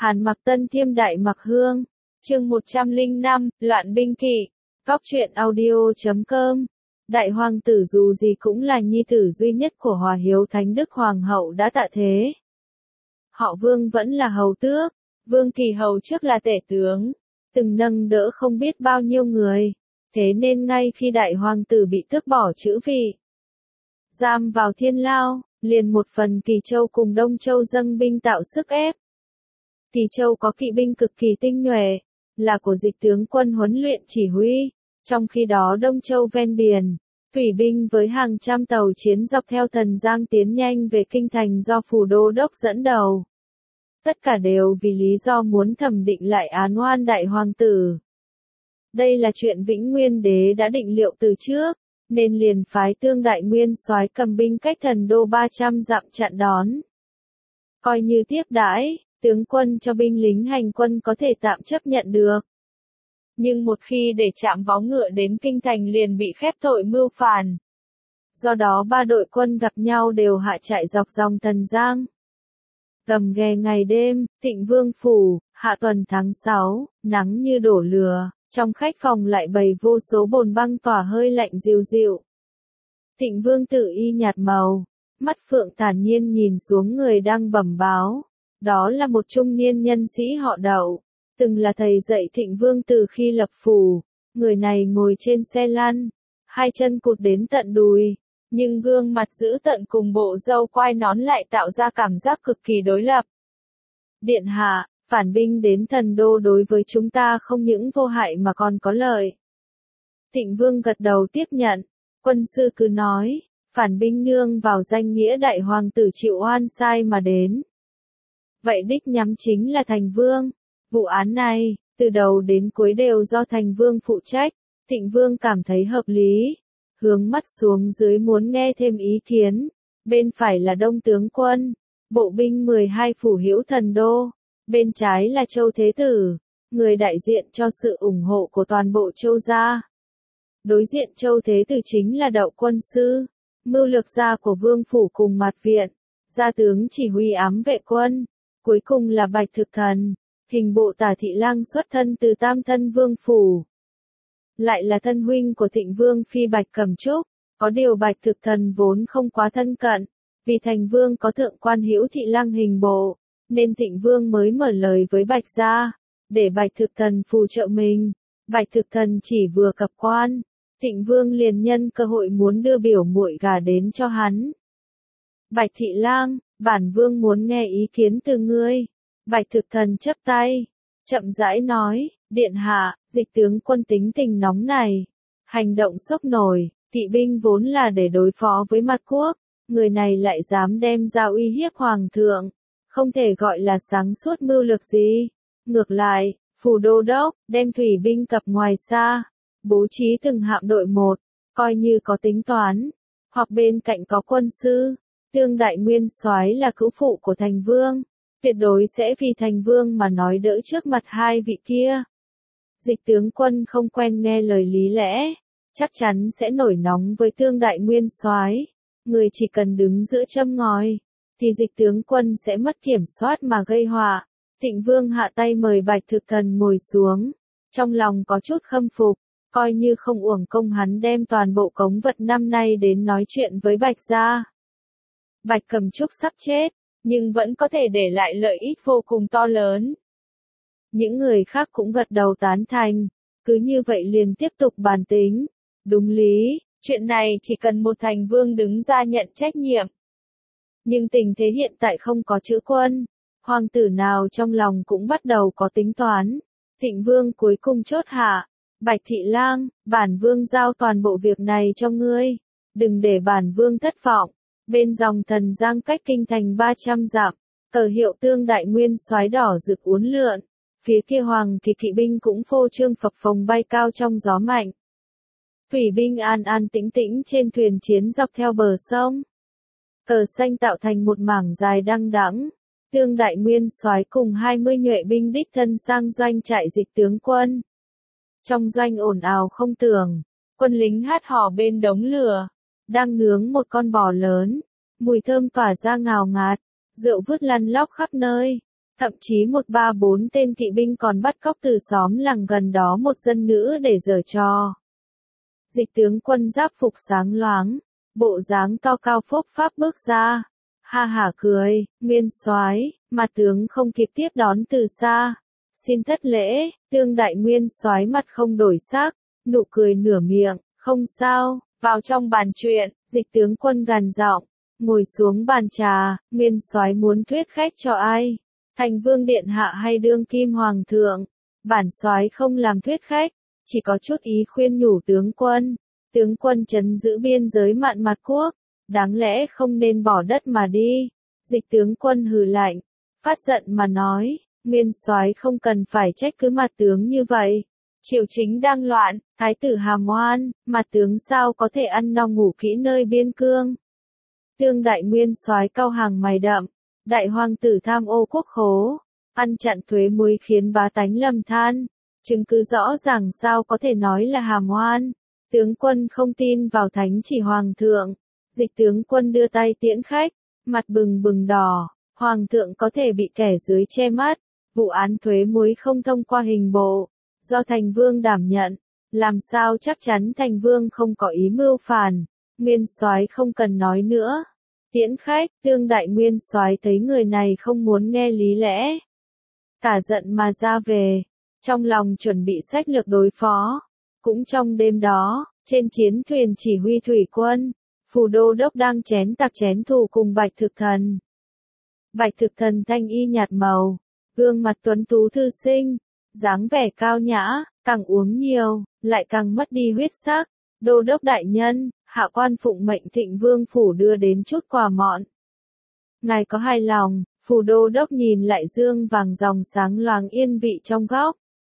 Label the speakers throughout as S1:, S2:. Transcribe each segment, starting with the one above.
S1: Hàn Mặc Tân Thiêm Đại Mặc Hương, chương 105, Loạn binh kỵ, Góc truyện audio.com. Đại hoàng tử dù gì cũng là nhi tử duy nhất của Hòa Hiếu Thánh Đức Hoàng hậu đã tạ thế. Họ Vương vẫn là hầu tước, Vương Kỳ hầu trước là tể tướng, từng nâng đỡ không biết bao nhiêu người, thế nên ngay khi đại hoàng tử bị tước bỏ chữ vị, giam vào thiên lao, liền một phần Kỳ Châu cùng Đông Châu dâng binh tạo sức ép. Kỳ Châu có kỵ binh cực kỳ tinh nhuệ, là của Dịch tướng quân huấn luyện chỉ huy, trong khi đó Đông Châu ven biển, thủy binh với hàng trăm tàu chiến dọc theo Thần Giang tiến nhanh về kinh thành do Phù Đô Đốc dẫn đầu. Tất cả đều vì lý do muốn thẩm định lại án oan đại hoàng tử. Đây là chuyện Vĩnh Nguyên Đế đã định liệu từ trước, nên liền phái Tương Đại Nguyên soái cầm binh cách Thần Đô 300 dặm chặn đón. Coi như tiếp đãi, tướng quân cho binh lính hành quân có thể tạm chấp nhận được. Nhưng một khi để chạm vó ngựa đến kinh thành liền bị khép tội mưu phản. Do đó ba đội quân gặp nhau đều hạ trại dọc dòng Thần Giang. Gầm ghè ngày đêm, Thịnh Vương phủ, hạ tuần tháng 6, nắng như đổ lửa, trong khách phòng lại bày vô số bồn băng tỏa hơi lạnh dịu dịu. Thịnh Vương tự y nhạt màu, mắt phượng thản nhiên nhìn xuống người đang bẩm báo. Đó là một trung niên nhân sĩ họ Đậu, từng là thầy dạy Thịnh Vương từ khi lập phủ. Người này ngồi trên xe lăn, hai chân cụt đến tận đùi, nhưng gương mặt dữ tợn cùng bộ râu quai nón lại tạo ra cảm giác cực kỳ đối lập. Điện hạ, phản binh đến Thần Đô đối với chúng ta không những vô hại mà còn có lợi. Thịnh Vương gật đầu tiếp nhận, quân sư cứ nói, phản binh nương vào danh nghĩa đại hoàng tử chịu oan sai mà đến. Vậy đích nhắm chính là Thành Vương. Vụ án này, từ đầu đến cuối đều do Thành Vương phụ trách. Thịnh Vương cảm thấy hợp lý. Hướng mắt xuống dưới muốn nghe thêm ý kiến. Bên phải là Đông tướng quân, bộ binh 12 phủ hữu Thần Đô. Bên trái là Châu Thế Tử, người đại diện cho sự ủng hộ của toàn bộ Châu gia. Đối diện Châu Thế Tử chính là Đậu quân sư, mưu lược gia của Vương phủ cùng Mạt viện, gia tướng chỉ huy ám vệ quân. Cuối cùng là Bạch Thực Thần, hình bộ tả thị lang xuất thân từ Tam Thân Vương phủ. Lại là thân huynh của Thịnh Vương phi Bạch Cẩm Trúc, có điều Bạch Thực Thần vốn không quá thân cận, vì Thành Vương có thượng quan hữu thị lang hình bộ, nên Thịnh Vương mới mở lời với Bạch gia, để Bạch Thực Thần phù trợ mình. Bạch Thực Thần chỉ vừa cập quan, Thịnh Vương liền nhân cơ hội muốn đưa biểu muội gả đến cho hắn. Bạch thị lang, bản vương muốn nghe ý kiến từ ngươi. Bạch Thực Thần chắp tay, chậm rãi nói, điện hạ, Dịch tướng quân tính tình nóng này, hành động sốc nổi, kỵ binh vốn là để đối phó với mặt quốc, người này lại dám đem ra uy hiếp hoàng thượng, không thể gọi là sáng suốt mưu lược gì. Ngược lại, Phù Đô Đốc đem thủy binh cập ngoài xa, bố trí từng hạm đội một, coi như có tính toán, hoặc bên cạnh có quân sư. Tương Đại Nguyên soái là cữu phụ của Thành Vương, tuyệt đối sẽ vì Thành Vương mà nói đỡ trước mặt hai vị kia. Dịch tướng quân không quen nghe lời lý lẽ, chắc chắn sẽ nổi nóng với Tương Đại Nguyên soái. Người chỉ cần đứng giữa châm ngòi, thì Dịch tướng quân sẽ mất kiểm soát mà gây họa. Thịnh Vương hạ tay mời Bạch Thực Thần ngồi xuống, trong lòng có chút khâm phục, coi như không uổng công hắn đem toàn bộ cống vật năm nay đến nói chuyện với Bạch gia. Bạch Cẩm Trúc sắp chết, nhưng vẫn có thể để lại lợi ích vô cùng to lớn. Những người khác cũng gật đầu tán thành, cứ như vậy liền tiếp tục bàn tính. Đúng lý, chuyện này chỉ cần một Thành Vương đứng ra nhận trách nhiệm. Nhưng tình thế hiện tại không có chữ quân, hoàng tử nào trong lòng cũng bắt đầu có tính toán. Thịnh Vương cuối cùng chốt hạ, Bạch thị lang, bản vương giao toàn bộ việc này cho ngươi, đừng để bản vương thất vọng. Bên dòng Thần Giang cách kinh thành 300 dặm, cờ hiệu Tương Đại Nguyên soái đỏ rực uốn lượn, phía kia hoàng kỳ kỵ binh cũng phô trương phập phồng bay cao trong gió mạnh. Thủy binh an an tĩnh tĩnh trên thuyền chiến dọc theo bờ sông. Cờ xanh tạo thành một mảng dài đăng đẵng. Tương Đại Nguyên soái cùng 20 nhuệ binh đích thân sang doanh trại Dịch tướng quân. Trong doanh ồn ào không tưởng, quân lính hát hò bên đống lửa, đang nướng một con bò lớn, mùi thơm tỏa ra ngào ngạt, rượu vứt lăn lóc khắp nơi. Thậm chí 134 tên kỵ binh còn bắt cóc từ xóm làng gần đó một dân nữ để giở trò. Dịch tướng quân giáp phục sáng loáng, bộ dáng to cao phốp pháp bước ra, ha hả cười, nguyên soái, mặt tướng không kịp tiếp đón từ xa, xin thất lễ. Tương đại nguyên soái mặt không đổi sắc, nụ cười nửa miệng, không sao, vào trong bàn chuyện. Dịch tướng quân gằn giọng, ngồi xuống bàn trà. Nguyên soái muốn thuyết khách cho ai? Thành vương điện hạ hay đương kim hoàng thượng? Bản soái không làm thuyết khách, chỉ có chút ý khuyên nhủ tướng quân. Tướng quân trấn giữ biên giới mạn mặt quốc, đáng lẽ không nên bỏ đất mà đi. Dịch tướng quân hừ lạnh, phát giận mà nói, nguyên soái không cần phải trách cứ mặt tướng như vậy. Triều chính đang loạn, thái tử hàm oan, mặt tướng sao có thể ăn no ngủ kỹ nơi biên cương. Tương đại nguyên soái cau hàng mày đậm, đại hoàng tử tham ô quốc khố, ăn chặn thuế muối khiến bá tánh lầm than, chứng cứ rõ ràng sao có thể nói là hàm oan. Tướng quân không tin vào thánh chỉ hoàng thượng. Dịch tướng quân đưa tay tiễn khách, mặt bừng bừng đỏ, hoàng thượng có thể bị kẻ dưới che mắt. Vụ án thuế muối không thông qua hình bộ, do thành vương đảm nhận, làm sao chắc chắn thành vương không có ý mưu phản. Nguyên soái không cần nói nữa. Tiễn khách. Tương đại nguyên soái thấy người này không muốn nghe lý lẽ, cả giận mà ra về, trong lòng chuẩn bị sách lược đối phó. Cũng trong đêm đó, trên chiến thuyền chỉ huy thủy quân, Phù Đô Đốc đang chén tặc chén thù cùng Bạch Thực Thần. Bạch Thực Thần thanh y nhạt màu, gương mặt tuấn tú thư sinh, dáng vẻ cao nhã, càng uống nhiều, lại càng mất đi huyết sắc. Đô đốc đại nhân, hạ quan phụng mệnh Thịnh Vương phủ đưa đến chút quà mọn. Ngài có hài lòng? Phù Đô Đốc nhìn lại dương vàng dòng sáng loáng yên vị trong góc.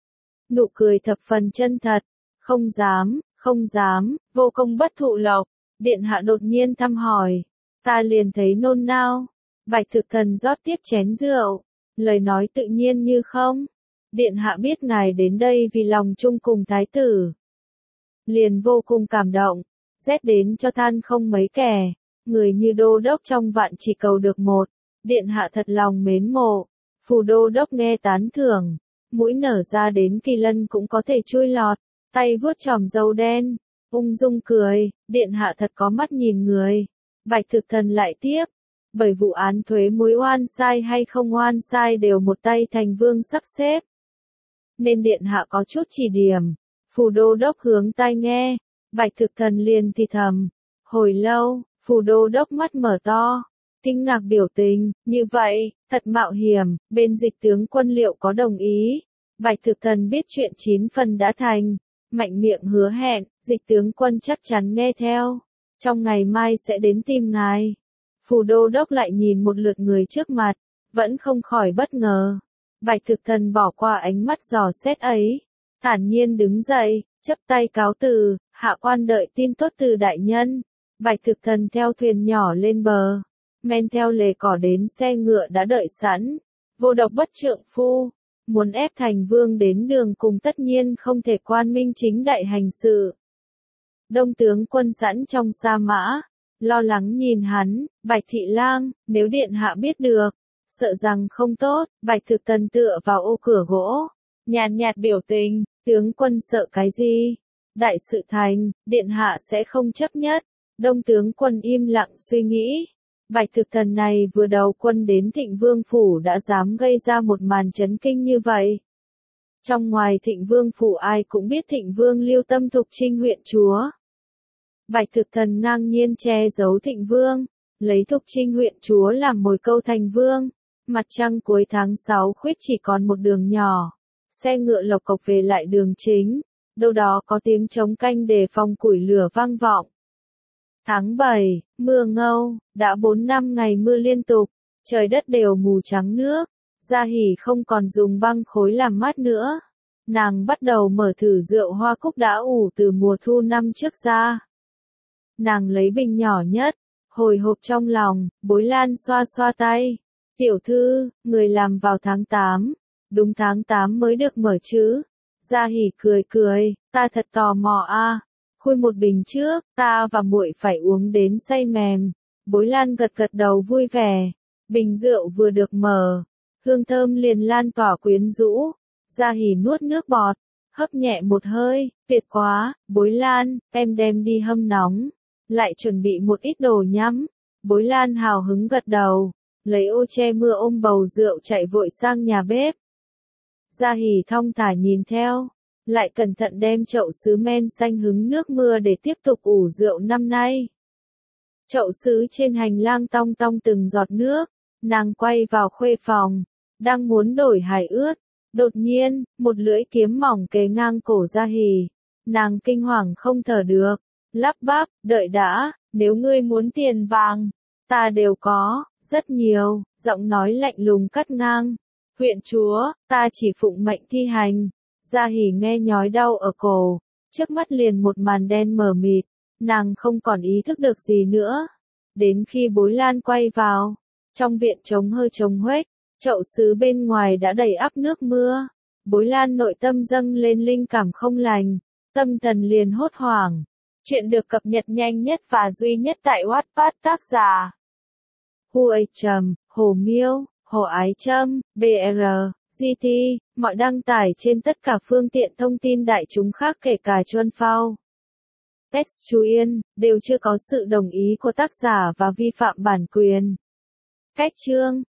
S1: Nụ cười thập phần chân thật. Không dám, vô công bất thụ lộc. Điện hạ đột nhiên thăm hỏi, ta liền thấy nôn nao. Bạch Thực Thần rót tiếp chén rượu, lời nói tự nhiên như không. Điện hạ biết ngài đến đây vì lòng chung cùng thái tử, liền vô cùng cảm động, rét đến cho than không mấy kẻ. Người như đô đốc trong vạn chỉ cầu được một, điện hạ thật lòng mến mộ. Phù Đô Đốc nghe tán thưởng, mũi nở ra đến kỳ lân cũng có thể chui lọt, tay vuốt chòm râu đen, ung dung cười, điện hạ thật có mắt nhìn người. Bạch Thực Thần lại tiếp, bởi vụ án thuế muối oan sai hay không oan sai đều một tay thành vương sắp xếp, nên điện hạ có chút chỉ điểm. Phù Đô Đốc hướng tai nghe, Bạch Thực Thần liền thì thầm. Hồi lâu, Phù Đô Đốc mắt mở to, kinh ngạc biểu tình, như vậy, thật mạo hiểm, bên dịch tướng quân liệu có đồng ý? Bạch Thực Thần biết chuyện 9 phần đã thành, mạnh miệng hứa hẹn, dịch tướng quân chắc chắn nghe theo, trong ngày mai sẽ đến tìm ngài. Phù Đô Đốc lại nhìn một lượt người trước mặt, vẫn không khỏi bất ngờ. Bạch Thực Thần bỏ qua ánh mắt dò xét ấy, thản nhiên đứng dậy, chắp tay cáo từ, hạ quan đợi tin tốt từ đại nhân. Bạch Thực Thần theo thuyền nhỏ lên bờ, men theo lề cỏ đến xe ngựa đã đợi sẵn. Vô độc bất trượng phu, muốn ép thành vương đến đường cùng tất nhiên không thể quan minh chính đại hành sự. Đông tướng quân sẵn trong sa mã, lo lắng nhìn hắn, Bạch thị lang, nếu điện hạ biết được, sợ rằng không tốt. Bạch Thực Thần tựa vào ô cửa gỗ, nhàn nhạt biểu tình, tướng quân sợ cái gì? Đại sự thành, điện hạ sẽ không chấp nhất. Đông tướng quân im lặng suy nghĩ. Bạch Thực Thần này vừa đầu quân đến Thịnh Vương phủ đã dám gây ra một màn chấn kinh như vậy. Trong ngoài Thịnh Vương phủ ai cũng biết Thịnh Vương lưu tâm Thục Trinh huyện chúa. Bạch Thực Thần ngang nhiên che giấu Thịnh Vương, lấy Thục Trinh huyện chúa làm mồi câu thành vương. Mặt trăng cuối tháng 6 khuyết chỉ còn một đường nhỏ, xe ngựa lộc cộc về lại đường chính, đâu đó có tiếng trống canh đề phòng củi lửa vang vọng. Tháng 7, mưa ngâu, đã 4 năm ngày mưa liên tục, trời đất đều mù trắng nước, Gia Hỷ không còn dùng băng khối làm mát nữa. Nàng bắt đầu mở thử rượu hoa cúc đã ủ từ mùa thu năm trước ra. Nàng lấy bình nhỏ nhất, hồi hộp trong lòng, Bối Lan xoa xoa tay. Tiểu thư, người làm vào tháng 8, đúng tháng 8 mới được mở chứ. Gia Hỷ cười cười, ta thật tò mò a. Khui một bình trước, ta và muội phải uống đến say mềm. Bối Lan gật gật đầu vui vẻ. Bình rượu vừa được mở, hương thơm liền lan tỏa quyến rũ. Gia Hỉ nuốt nước bọt, hấp nhẹ một hơi, tuyệt quá, Bối Lan, em đem đi hâm nóng, lại chuẩn bị một ít đồ nhắm. Bối Lan hào hứng gật đầu, lấy ô che mưa ôm bầu rượu chạy vội sang nhà bếp. Gia Hỉ thong thả nhìn theo, lại cẩn thận đem chậu sứ men xanh hứng nước mưa để tiếp tục ủ rượu năm nay. Chậu sứ trên hành lang tong tong từng giọt nước, nàng quay vào khuê phòng, đang muốn đổi hài ướt. Đột nhiên, một lưỡi kiếm mỏng kề ngang cổ Gia Hỉ, nàng kinh hoàng không thở được, lắp bắp, đợi đã, nếu ngươi muốn tiền vàng, ta đều có, rất nhiều, giọng nói lạnh lùng cắt ngang. Huyện chúa, ta chỉ phụng mệnh thi hành. Gia Hỉ nghe nhói đau ở cổ, trước mắt liền một màn đen mờ mịt, nàng không còn ý thức được gì nữa. Đến khi Bối Lan quay vào, trong viện trống hơi trống huếch, chậu sứ bên ngoài đã đầy ắp nước mưa. Bối Lan nội tâm dâng lên linh cảm không lành, tâm thần liền hốt hoảng. Chuyện được cập nhật nhanh nhất và duy nhất tại Wattpad, tác giả Hu Hồ Miêu, Hồ Ái Trâm, BR, GT, mọi đăng tải trên tất cả phương tiện thông tin đại chúng khác kể cả Chuan Phao. Text chú Yên, đều chưa có sự đồng ý của tác giả và vi phạm bản quyền. Cách chương